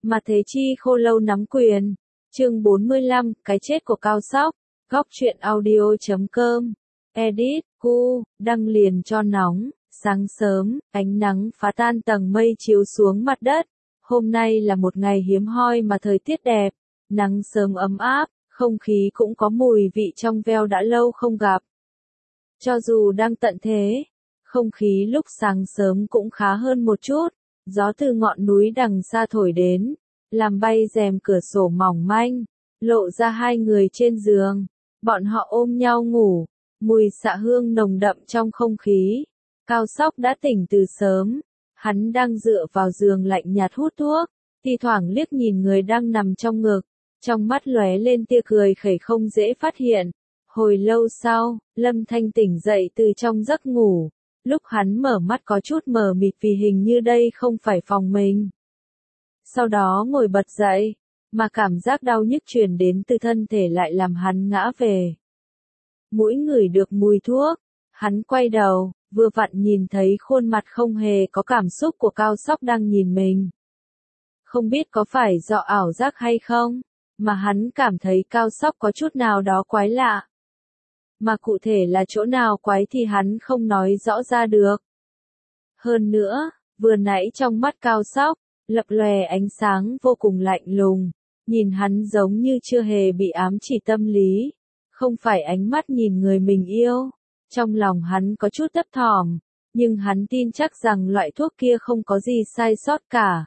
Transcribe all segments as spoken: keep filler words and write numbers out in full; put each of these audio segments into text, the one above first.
Mà Thế Chi khô lâu nắm quyền. Chương bốn mươi lăm, cái chết của Cao Sóc. Góc truyện audio chấm com. Edit, cu, đăng liền cho nóng. Sáng sớm, ánh nắng phá tan tầng mây chiếu xuống mặt đất. Hôm nay là một ngày hiếm hoi mà thời tiết đẹp. Nắng sớm ấm áp, không khí cũng có mùi vị trong veo đã lâu không gặp. Cho dù đang tận thế, không khí lúc sáng sớm cũng khá hơn một chút. Gió từ ngọn núi đằng xa thổi đến, làm bay rèm cửa sổ mỏng manh, lộ ra hai người trên giường. Bọn họ ôm nhau ngủ, mùi xạ hương nồng đậm trong không khí. Cao Sóc đã tỉnh từ sớm, hắn đang dựa vào giường lạnh nhạt hút thuốc, thi thoảng liếc nhìn người đang nằm trong ngực, trong mắt lóe lên tia cười khẩy không dễ phát hiện. Hồi lâu sau, Lâm Thanh tỉnh dậy từ trong giấc ngủ. Lúc hắn mở mắt có chút mờ mịt vì hình như đây không phải phòng mình. Sau đó ngồi bật dậy, mà cảm giác đau nhức truyền đến từ thân thể lại làm hắn ngã về. Mũi ngửi được mùi thuốc, hắn quay đầu, vừa vặn nhìn thấy khuôn mặt không hề có cảm xúc của Cao Sóc đang nhìn mình. Không biết có phải do ảo giác hay không, mà hắn cảm thấy Cao Sóc có chút nào đó quái lạ. Mà cụ thể là chỗ nào quái thì hắn không nói rõ ra được. Hơn nữa, vừa nãy trong mắt Cao Sóc, lập lòe ánh sáng vô cùng lạnh lùng, nhìn hắn giống như chưa hề bị ám chỉ tâm lý, không phải ánh mắt nhìn người mình yêu. Trong lòng hắn có chút thấp thỏm, nhưng hắn tin chắc rằng loại thuốc kia không có gì sai sót cả.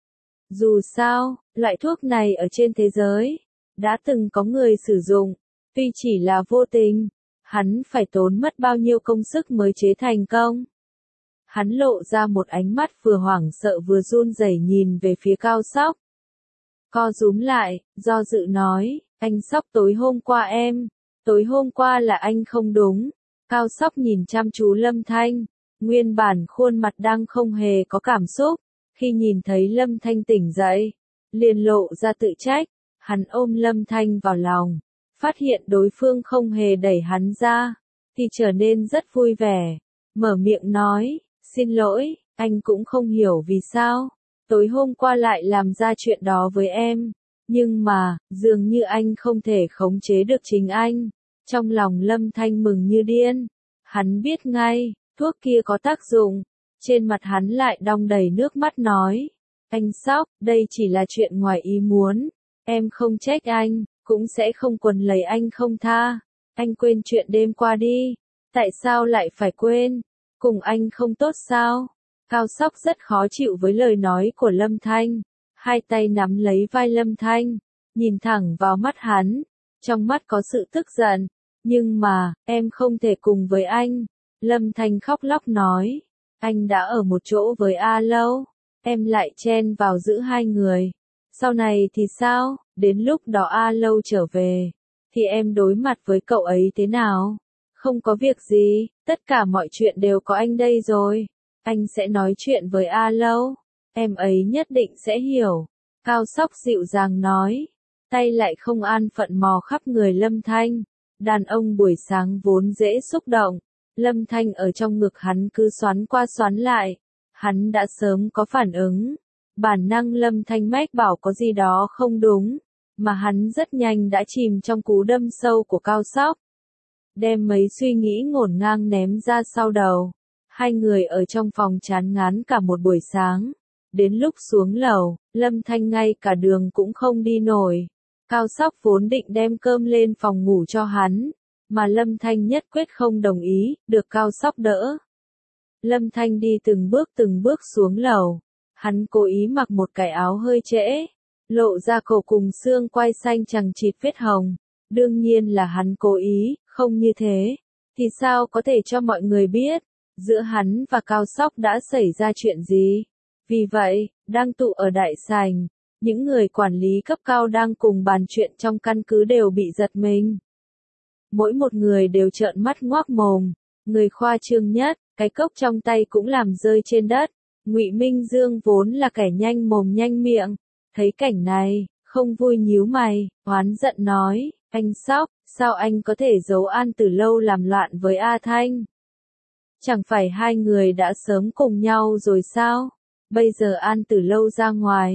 Dù sao, loại thuốc này ở trên thế giới, đã từng có người sử dụng, tuy chỉ là vô tình, hắn phải tốn mất bao nhiêu công sức mới chế thành công. Hắn lộ ra một ánh mắt vừa hoảng sợ vừa run rẩy nhìn về phía Cao Sóc. Co rúm lại, do dự nói, anh Sóc tối hôm qua em, tối hôm qua là anh không đúng. Cao Sóc nhìn chăm chú Lâm Thanh, nguyên bản khuôn mặt đang không hề có cảm xúc, khi nhìn thấy Lâm Thanh tỉnh dậy, liền lộ ra tự trách, hắn ôm Lâm Thanh vào lòng, phát hiện đối phương không hề đẩy hắn ra, thì trở nên rất vui vẻ, mở miệng nói, xin lỗi, anh cũng không hiểu vì sao, tối hôm qua lại làm ra chuyện đó với em, nhưng mà, dường như anh không thể khống chế được chính anh. Trong lòng Lâm Thanh mừng như điên, hắn biết ngay, thuốc kia có tác dụng, trên mặt hắn lại đong đầy nước mắt nói, anh Sóc, đây chỉ là chuyện ngoài ý muốn, em không trách anh, cũng sẽ không quấn lấy anh không tha, anh quên chuyện đêm qua đi, tại sao lại phải quên, cùng anh không tốt sao? Cao Sóc rất khó chịu với lời nói của Lâm Thanh, hai tay nắm lấy vai Lâm Thanh, nhìn thẳng vào mắt hắn. Trong mắt có sự tức giận, nhưng mà, em không thể cùng với anh. Lâm Thanh khóc lóc nói, anh đã ở một chỗ với A Lâu, em lại chen vào giữa hai người. Sau này thì sao, đến lúc đó A Lâu trở về, thì em đối mặt với cậu ấy thế nào? Không có việc gì, tất cả mọi chuyện đều có anh đây rồi. Anh sẽ nói chuyện với A Lâu, em ấy nhất định sẽ hiểu. Cao Sóc dịu dàng nói. Tay lại không an phận mò khắp người Lâm Thanh. Đàn ông buổi sáng vốn dễ xúc động. Lâm Thanh ở trong ngực hắn cứ xoắn qua xoắn lại. Hắn đã sớm có phản ứng. Bản năng Lâm Thanh mách bảo có gì đó không đúng. Mà hắn rất nhanh đã chìm trong cú đâm sâu của Cao Sóc. Đem mấy suy nghĩ ngổn ngang ném ra sau đầu. Hai người ở trong phòng chán ngán cả một buổi sáng. Đến lúc xuống lầu, Lâm Thanh ngay cả đường cũng không đi nổi. Cao Sóc vốn định đem cơm lên phòng ngủ cho hắn, mà Lâm Thanh nhất quyết không đồng ý, được Cao Sóc đỡ. Lâm Thanh đi từng bước từng bước xuống lầu, hắn cố ý mặc một cái áo hơi trễ, lộ ra cổ cùng xương quai xanh chằng chịt vết hồng. Đương nhiên là hắn cố ý, không như thế, thì sao có thể cho mọi người biết, giữa hắn và Cao Sóc đã xảy ra chuyện gì. Vì vậy, đang tụ ở đại sảnh, những người quản lý cấp cao đang cùng bàn chuyện trong căn cứ đều bị giật mình. Mỗi một người đều trợn mắt ngoác mồm, người khoa trương nhất, cái cốc trong tay cũng làm rơi trên đất. Ngụy Minh Dương vốn là kẻ nhanh mồm nhanh miệng, thấy cảnh này, không vui nhíu mày, oán giận nói, anh Sóc, sao anh có thể giấu An Tử Lâu làm loạn với A Thanh? Chẳng phải hai người đã sớm cùng nhau rồi sao? Bây giờ An Tử Lâu ra ngoài,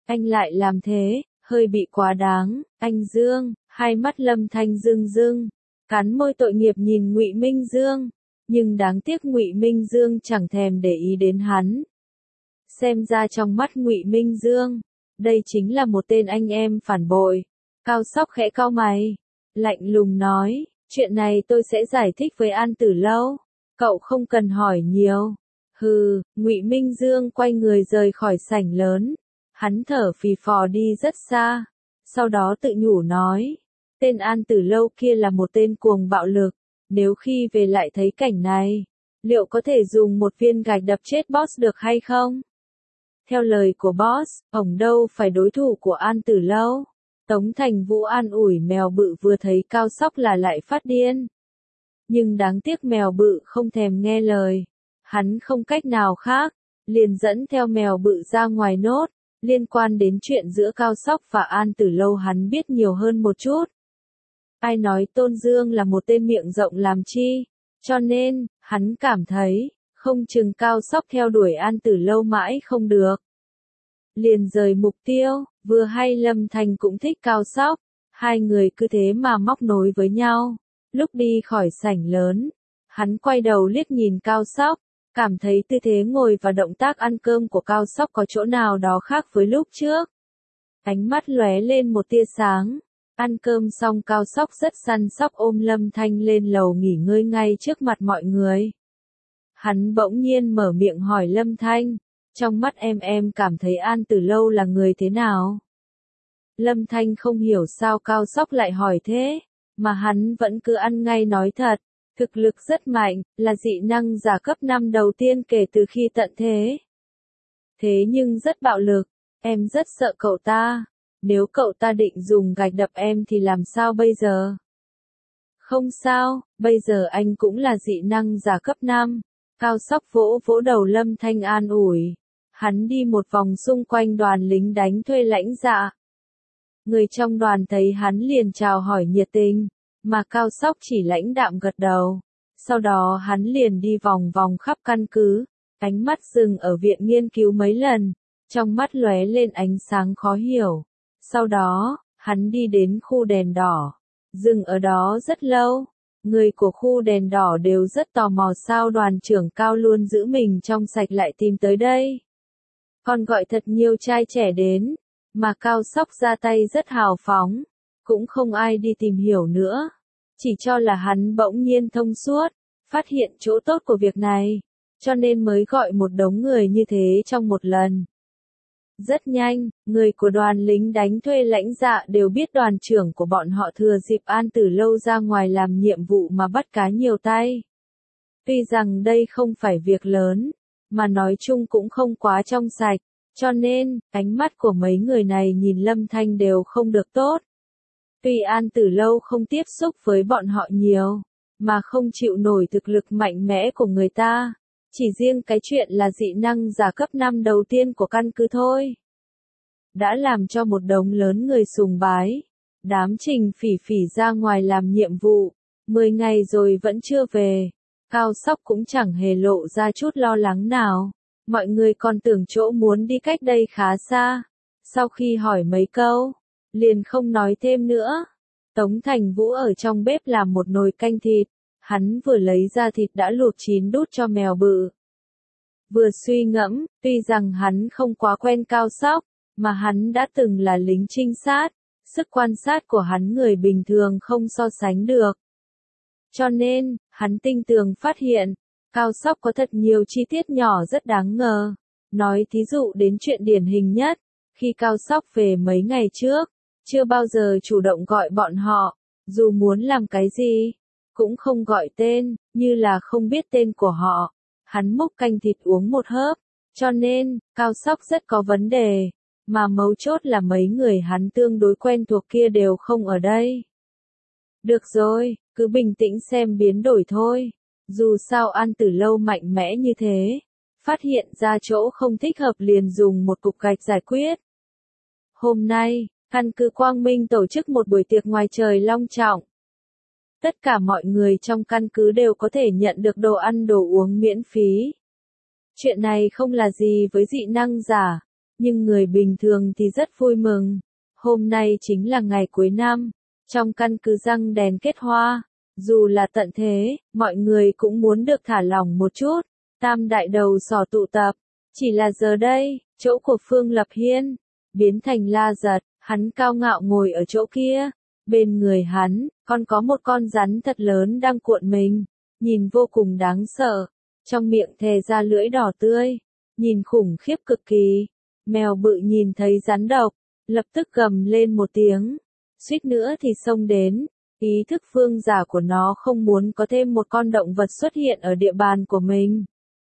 Anh lại làm thế, hơi bị quá đáng, anh Dương, hai mắt Lâm Thanh rưng rưng, cắn môi tội nghiệp nhìn Ngụy Minh Dương, nhưng đáng tiếc Ngụy Minh Dương chẳng thèm để ý đến hắn. Xem ra trong mắt Ngụy Minh Dương, đây chính là một tên anh em phản bội. Cao Sóc khẽ cau mày, lạnh lùng nói, chuyện này tôi sẽ giải thích với An Tử Lâu, cậu không cần hỏi nhiều. Hừ, Ngụy Minh Dương quay người rời khỏi sảnh lớn, hắn thở phì phò đi rất xa, sau đó tự nhủ nói, tên An Tử Lâu kia là một tên cuồng bạo lực, nếu khi về lại thấy cảnh này, liệu có thể dùng một viên gạch đập chết boss được hay không? Theo lời của boss, ổng đâu phải đối thủ của An Tử Lâu. Tống Thành Vũ an ủi mèo bự vừa thấy Cao Sóc là lại phát điên. Nhưng đáng tiếc mèo bự không thèm nghe lời. Hắn không cách nào khác, liền dẫn theo mèo bự ra ngoài nốt. Liên quan đến chuyện giữa Cao Sóc và An Tử Lâu hắn biết nhiều hơn một chút. Ai nói Tôn Dương là một tên miệng rộng làm chi, cho nên, hắn cảm thấy, không chừng Cao Sóc theo đuổi An Tử Lâu mãi không được. Liền rời mục tiêu, vừa hay Lâm Thành cũng thích Cao Sóc, hai người cứ thế mà móc nối với nhau. Lúc đi khỏi sảnh lớn, hắn quay đầu liếc nhìn Cao Sóc, cảm thấy tư thế ngồi và động tác ăn cơm của Cao Sóc có chỗ nào đó khác với lúc trước. Ánh mắt lóe lên một tia sáng, ăn cơm xong Cao Sóc rất săn sóc ôm Lâm Thanh lên lầu nghỉ ngơi ngay trước mặt mọi người. Hắn bỗng nhiên mở miệng hỏi Lâm Thanh, trong mắt em em cảm thấy An Tử Lâu là người thế nào? Lâm Thanh không hiểu sao Cao Sóc lại hỏi thế, mà hắn vẫn cứ ăn ngay nói thật, thực lực rất mạnh, là dị năng giả cấp năm đầu tiên kể từ khi tận thế. Thế nhưng rất bạo lực, em rất sợ cậu ta, nếu cậu ta định dùng gạch đập em thì làm sao bây giờ? Không sao, bây giờ anh cũng là dị năng giả cấp năm. Cao Sóc vỗ vỗ đầu Lâm Thanh an ủi. Hắn đi một vòng xung quanh đoàn lính đánh thuê lãnh dạ. Người trong đoàn thấy hắn liền chào hỏi nhiệt tình, mà Cao Sóc chỉ lãnh đạm gật đầu. Sau đó hắn liền đi vòng vòng khắp căn cứ, ánh mắt dừng ở viện nghiên cứu mấy lần, trong mắt lóe lên ánh sáng khó hiểu. Sau đó, hắn đi đến khu đèn đỏ, dừng ở đó rất lâu. Người của khu đèn đỏ đều rất tò mò sao đoàn trưởng Cao luôn giữ mình trong sạch lại tìm tới đây. Còn gọi thật nhiều trai trẻ đến, mà Cao Sóc ra tay rất hào phóng, cũng không ai đi tìm hiểu nữa. Chỉ cho là hắn bỗng nhiên thông suốt, phát hiện chỗ tốt của việc này, cho nên mới gọi một đống người như thế trong một lần. Rất nhanh, người của đoàn lính đánh thuê lãnh dạ đều biết đoàn trưởng của bọn họ thừa dịp An Tử Lâu ra ngoài làm nhiệm vụ mà bắt cá nhiều tay. Tuy rằng đây không phải việc lớn, mà nói chung cũng không quá trong sạch, cho nên, ánh mắt của mấy người này nhìn Lâm Thanh đều không được tốt. Tuy An Tử Lâu không tiếp xúc với bọn họ nhiều, mà không chịu nổi thực lực mạnh mẽ của người ta. Chỉ riêng cái chuyện là dị năng giả cấp năm đầu tiên của căn cứ thôi, đã làm cho một đống lớn người sùng bái. Đám Trình Phỉ Phỉ ra ngoài làm nhiệm vụ, mười ngày rồi vẫn chưa về. Cao Sóc cũng chẳng hề lộ ra chút lo lắng nào. Mọi người còn tưởng chỗ muốn đi cách đây khá xa. Sau khi hỏi mấy câu, liền không nói thêm nữa. Tống Thành Vũ ở trong bếp làm một nồi canh thịt. Hắn vừa lấy ra thịt đã luộc chín đút cho mèo bự. Vừa suy ngẫm, tuy rằng hắn không quá quen Cao Sóc, mà hắn đã từng là lính trinh sát, sức quan sát của hắn người bình thường không so sánh được. Cho nên, hắn tinh tường phát hiện, Cao Sóc có thật nhiều chi tiết nhỏ rất đáng ngờ. Nói thí dụ đến chuyện điển hình nhất, khi Cao Sóc về mấy ngày trước, chưa bao giờ chủ động gọi bọn họ, dù muốn làm cái gì, cũng không gọi tên, như là không biết tên của họ. Hắn múc canh thịt uống một hớp, cho nên, Cao Sóc rất có vấn đề, mà mấu chốt là mấy người hắn tương đối quen thuộc kia đều không ở đây. Được rồi, cứ bình tĩnh xem biến đổi thôi, dù sao An Tử Lâu mạnh mẽ như thế, phát hiện ra chỗ không thích hợp liền dùng một cục gạch giải quyết. Hôm nay, căn cứ Quang Minh tổ chức một buổi tiệc ngoài trời long trọng. Tất cả mọi người trong căn cứ đều có thể nhận được đồ ăn đồ uống miễn phí. Chuyện này không là gì với dị năng giả, nhưng người bình thường thì rất vui mừng. Hôm nay chính là ngày cuối năm, trong căn cứ răng đèn kết hoa, dù là tận thế, mọi người cũng muốn được thả lỏng một chút. Tam đại đầu sỏ tụ tập, chỉ là giờ đây, chỗ của Phương Lập Hiên biến thành La Giật, hắn cao ngạo ngồi ở chỗ kia, bên người hắn còn có một con rắn thật lớn đang cuộn mình, nhìn vô cùng đáng sợ, trong miệng thè ra lưỡi đỏ tươi, nhìn khủng khiếp cực kỳ. Mèo bự nhìn thấy rắn độc, lập tức gầm lên một tiếng, suýt nữa thì xông đến. Ý thức phương giả của nó không muốn có thêm một con động vật xuất hiện ở địa bàn của mình.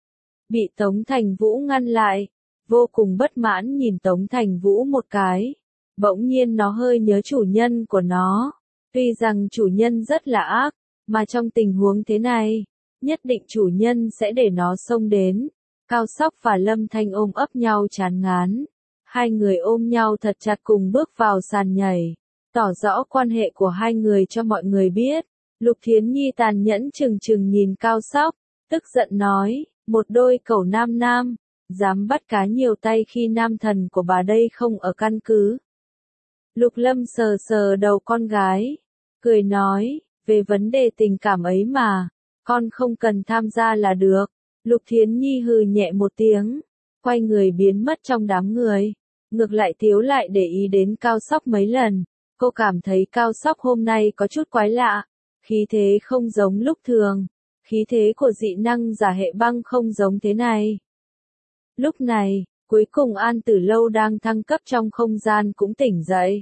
Bị Tống Thành Vũ ngăn lại, vô cùng bất mãn nhìn Tống Thành Vũ một cái. Bỗng nhiên nó hơi nhớ chủ nhân của nó. Tuy rằng chủ nhân rất là ác, mà trong tình huống thế này, nhất định chủ nhân sẽ để nó xông đến. Cao Sóc và Lâm Thanh ôm ấp nhau chán ngán. Hai người ôm nhau thật chặt cùng bước vào sàn nhảy, tỏ rõ quan hệ của hai người cho mọi người biết. Lục Thiến Nhi tàn nhẫn chừng chừng nhìn Cao Sóc, tức giận nói, một đôi cẩu nam nam, dám bắt cá nhiều tay khi nam thần của bà đây không ở căn cứ. Lục Lâm sờ sờ đầu con gái, cười nói, về vấn đề tình cảm ấy mà, con không cần tham gia là được. Lục Thiến Nhi hừ nhẹ một tiếng, quay người biến mất trong đám người. Ngược lại Tiếu lại để ý đến Cao Sóc mấy lần, cô cảm thấy Cao Sóc hôm nay có chút quái lạ, khí thế không giống lúc thường, khí thế của dị năng giả hệ băng không giống thế này. Lúc này, cuối cùng An Tử Lâu đang thăng cấp trong không gian cũng tỉnh dậy.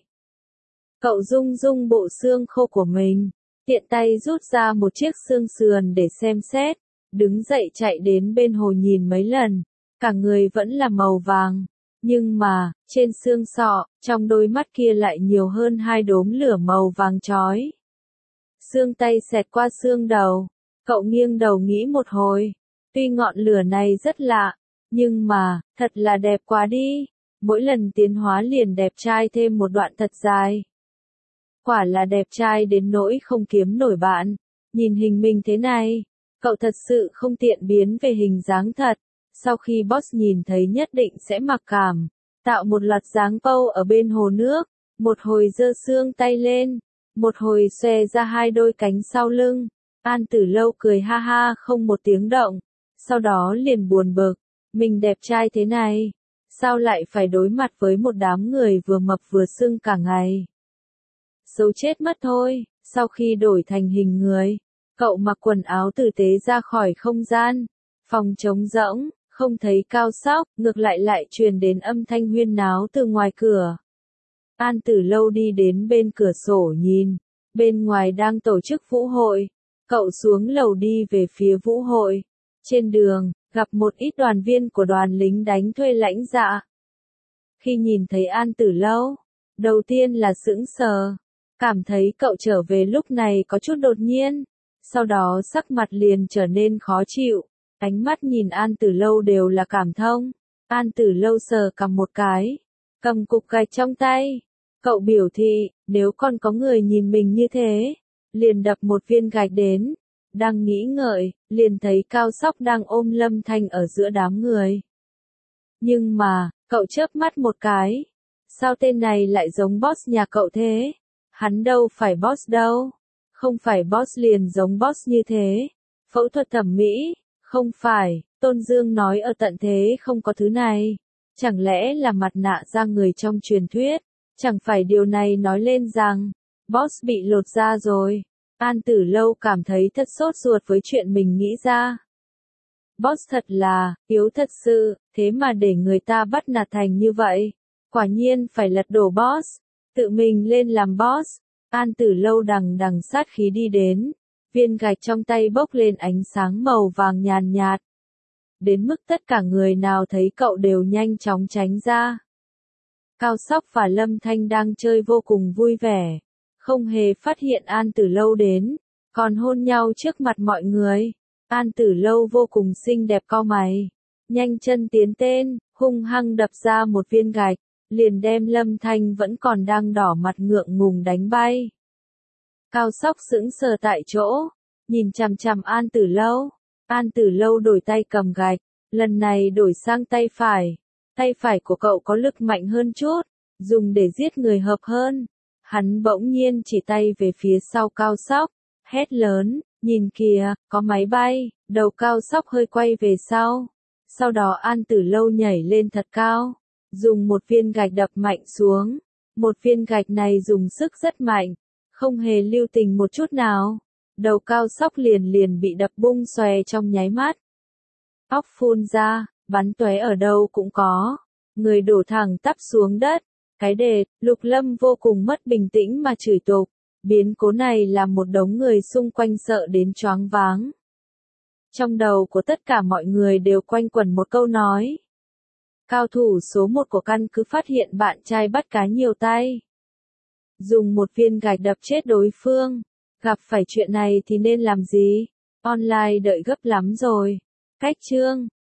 Cậu rung rung bộ xương khô của mình, tiện tay rút ra một chiếc xương sườn để xem xét, đứng dậy chạy đến bên hồ nhìn mấy lần, cả người vẫn là màu vàng. Nhưng mà, trên xương sọ, trong đôi mắt kia lại nhiều hơn hai đốm lửa màu vàng chói. Xương tay xẹt qua xương đầu, cậu nghiêng đầu nghĩ một hồi, tuy ngọn lửa này rất lạ, nhưng mà, thật là đẹp quá đi, mỗi lần tiến hóa liền đẹp trai thêm một đoạn thật dài. Quả là đẹp trai đến nỗi không kiếm nổi bạn, nhìn hình mình thế này, cậu thật sự không tiện biến về hình dáng thật. Sau khi boss nhìn thấy nhất định sẽ mặc cảm, tạo một loạt dáng pose ở bên hồ nước, một hồi giơ xương tay lên, một hồi xòe ra hai đôi cánh sau lưng. An Tử Lâu cười ha ha không một tiếng động, sau đó liền buồn bực, mình đẹp trai thế này, sao lại phải đối mặt với một đám người vừa mập vừa sưng cả ngày. Xấu chết mất thôi. Sau khi đổi thành hình người, cậu mặc quần áo tử tế ra khỏi không gian, phòng trống rỗng. Không thấy Cao Sóc, ngược lại lại truyền đến âm thanh huyên náo từ ngoài cửa. An Tử Lâu đi đến bên cửa sổ nhìn, bên ngoài đang tổ chức vũ hội, cậu xuống lầu đi về phía vũ hội. Trên đường, gặp một ít đoàn viên của đoàn lính đánh thuê lãnh dạ. Khi nhìn thấy An Tử Lâu, đầu tiên là sững sờ, cảm thấy cậu trở về lúc này có chút đột nhiên, sau đó sắc mặt liền trở nên khó chịu. Ánh mắt nhìn An Tử Lâu đều là cảm thông. An Tử Lâu sờ cầm một cái, cầm cục gạch trong tay. Cậu biểu thị, nếu còn có người nhìn mình như thế, liền đập một viên gạch đến. Đang nghĩ ngợi, liền thấy Cao Sóc đang ôm Lâm Thanh ở giữa đám người. Nhưng mà, cậu chớp mắt một cái. Sao tên này lại giống boss nhà cậu thế? Hắn đâu phải boss đâu. Không phải boss liền giống boss như thế. Phẫu thuật thẩm mỹ. Không phải, Tôn Dương nói ở tận thế không có thứ này. Chẳng lẽ là mặt nạ da người trong truyền thuyết? Chẳng phải điều này nói lên rằng, boss bị lột da rồi. An Tử Lâu cảm thấy thật sốt ruột với chuyện mình nghĩ ra. Boss thật là, yếu thật sự, thế mà để người ta bắt nạt thành như vậy. Quả nhiên phải lật đổ boss, tự mình lên làm boss. An Tử Lâu đằng đằng sát khí đi đến. Viên gạch trong tay bốc lên ánh sáng màu vàng nhàn nhạt. Đến mức tất cả người nào thấy cậu đều nhanh chóng tránh ra. Cao Sóc và Lâm Thanh đang chơi vô cùng vui vẻ. Không hề phát hiện An Tử Lâu đến. Còn hôn nhau trước mặt mọi người. An Tử Lâu vô cùng xinh đẹp cau mày. Nhanh chân tiến tên, hung hăng đập ra một viên gạch. Liền đem Lâm Thanh vẫn còn đang đỏ mặt ngượng ngùng đánh bay. Cao Sóc sững sờ tại chỗ, nhìn chằm chằm An Tử Lâu. An Tử Lâu đổi tay cầm gạch, lần này đổi sang tay phải. Tay phải của cậu có lực mạnh hơn chút, dùng để giết người hợp hơn. Hắn bỗng nhiên chỉ tay về phía sau Cao Sóc, hét lớn, nhìn kìa, có máy bay. Đầu Cao Sóc hơi quay về sau. Sau đó An Tử Lâu nhảy lên thật cao, dùng một viên gạch đập mạnh xuống. Một viên gạch này dùng sức rất mạnh, không hề lưu tình một chút nào. Đầu Cao Sóc liền liền bị đập bung xòe trong nháy mắt. Óc phun ra, bắn tóe ở đâu cũng có. Người đổ thẳng tắp xuống đất. Cái đề, Lục Lâm vô cùng mất bình tĩnh mà chửi tục. Biến cố này làm một đống người xung quanh sợ đến choáng váng. Trong đầu của tất cả mọi người đều quanh quẩn một câu nói. Cao thủ số một của căn cứ phát hiện bạn trai bắt cá nhiều tay. Dùng một viên gạch đập chết đối phương. Gặp phải chuyện này thì nên làm gì? Online đợi gấp lắm rồi. Cách chương